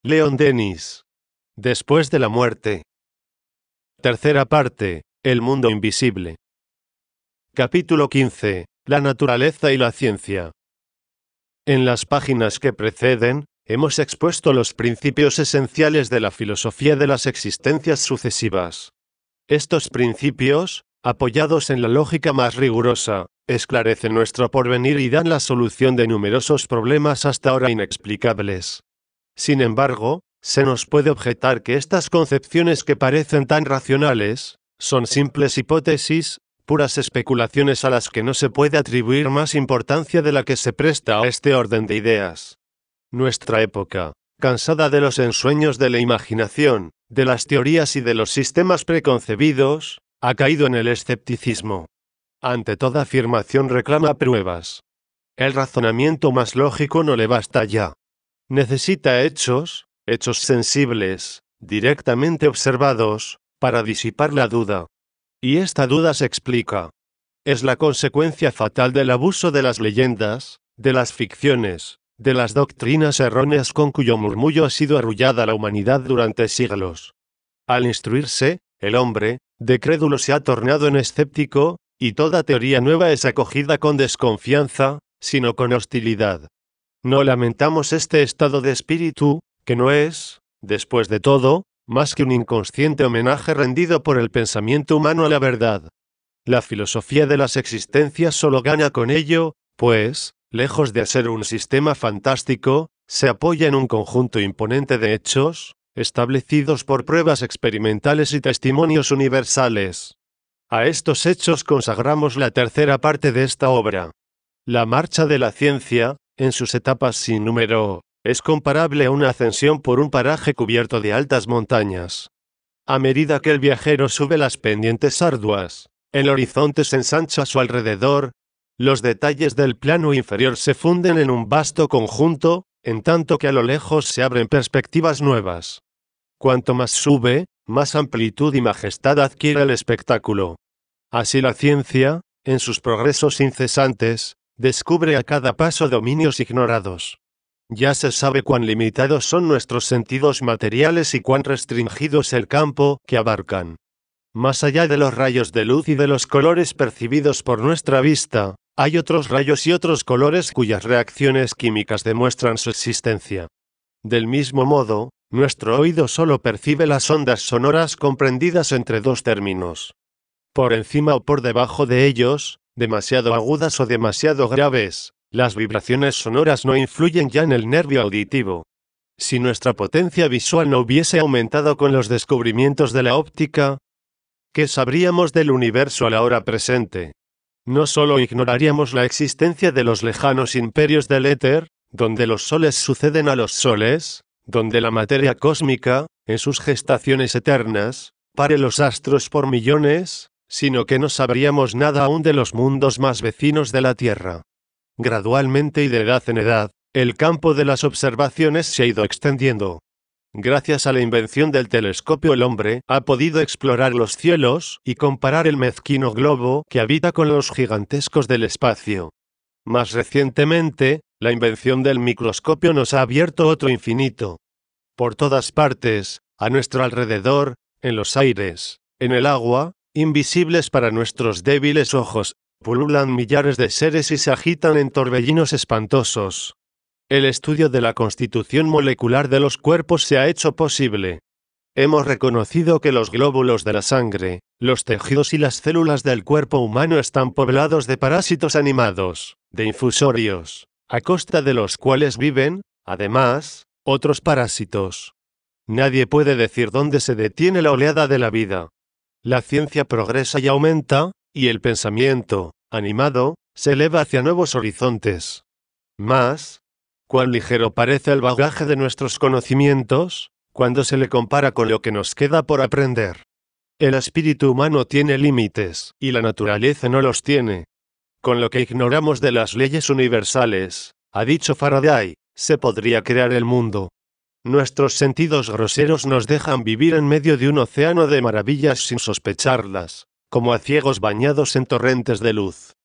Leon Denis. Después de la muerte. Tercera parte. El mundo invisible. Capítulo 15. La naturaleza y la ciencia. En las páginas que preceden, hemos expuesto los principios esenciales de la filosofía de las existencias sucesivas. Estos principios, apoyados en la lógica más rigurosa, esclarecen nuestro porvenir y dan la solución de numerosos problemas hasta ahora inexplicables. Sin embargo, se nos puede objetar que estas concepciones que parecen tan racionales, son simples hipótesis, puras especulaciones a las que no se puede atribuir más importancia de la que se presta a este orden de ideas. Nuestra época, cansada de los ensueños de la imaginación, de las teorías y de los sistemas preconcebidos, ha caído en el escepticismo. Ante toda afirmación reclama pruebas. El razonamiento más lógico no le basta ya. Necesita hechos sensibles, directamente observados, para disipar la duda. Y esta duda se explica. Es la consecuencia fatal del abuso de las leyendas, de las ficciones, de las doctrinas erróneas con cuyo murmullo ha sido arrullada la humanidad durante siglos. Al instruirse, el hombre, de crédulo se ha tornado en escéptico, y toda teoría nueva es acogida con desconfianza, sino con hostilidad. No lamentamos este estado de espíritu, que no es, después de todo, más que un inconsciente homenaje rendido por el pensamiento humano a la verdad. La filosofía de las existencias solo gana con ello, pues, lejos de ser un sistema fantástico, se apoya en un conjunto imponente de hechos, establecidos por pruebas experimentales y testimonios universales. A estos hechos consagramos la tercera parte de esta obra. La marcha de la ciencia, en sus etapas sin número, es comparable a una ascensión por un paraje cubierto de altas montañas. A medida que el viajero sube las pendientes arduas, el horizonte se ensancha a su alrededor, los detalles del plano inferior se funden en un vasto conjunto, en tanto que a lo lejos se abren perspectivas nuevas. Cuanto más sube, más amplitud y majestad adquiere el espectáculo. Así la ciencia, en sus progresos incesantes, descubre a cada paso dominios ignorados. Ya se sabe cuán limitados son nuestros sentidos materiales y cuán restringido es el campo que abarcan. Más allá de los rayos de luz y de los colores percibidos por nuestra vista, hay otros rayos y otros colores cuyas reacciones químicas demuestran su existencia. Del mismo modo, nuestro oído solo percibe las ondas sonoras comprendidas entre dos términos. Por encima o por debajo de ellos, demasiado agudas o demasiado graves, las vibraciones sonoras no influyen ya en el nervio auditivo. Si nuestra potencia visual no hubiese aumentado con los descubrimientos de la óptica, ¿qué sabríamos del universo a la hora presente? No solo ignoraríamos la existencia de los lejanos imperios del éter, donde los soles suceden a los soles, donde la materia cósmica, en sus gestaciones eternas, pare los astros por millones, sino que no sabríamos nada aún de los mundos más vecinos de la Tierra. Gradualmente y de edad en edad, el campo de las observaciones se ha ido extendiendo. Gracias a la invención del telescopio el hombre ha podido explorar los cielos y comparar el mezquino globo que habita con los gigantescos del espacio. Más recientemente, la invención del microscopio nos ha abierto otro infinito. Por todas partes, a nuestro alrededor, en los aires, en el agua, invisibles para nuestros débiles ojos, pululan millares de seres y se agitan en torbellinos espantosos. El estudio de la constitución molecular de los cuerpos se ha hecho posible. Hemos reconocido que los glóbulos de la sangre, los tejidos y las células del cuerpo humano están poblados de parásitos animados, de infusorios, a costa de los cuales viven, además, otros parásitos. Nadie puede decir dónde se detiene la oleada de la vida. La ciencia progresa y aumenta, y el pensamiento, animado, se eleva hacia nuevos horizontes. Mas, cuán ligero parece el bagaje de nuestros conocimientos, cuando se le compara con lo que nos queda por aprender. El espíritu humano tiene límites, y la naturaleza no los tiene. Con lo que ignoramos de las leyes universales, ha dicho Faraday, se podría crear el mundo. Nuestros sentidos groseros nos dejan vivir en medio de un océano de maravillas sin sospecharlas, como a ciegos bañados en torrentes de luz.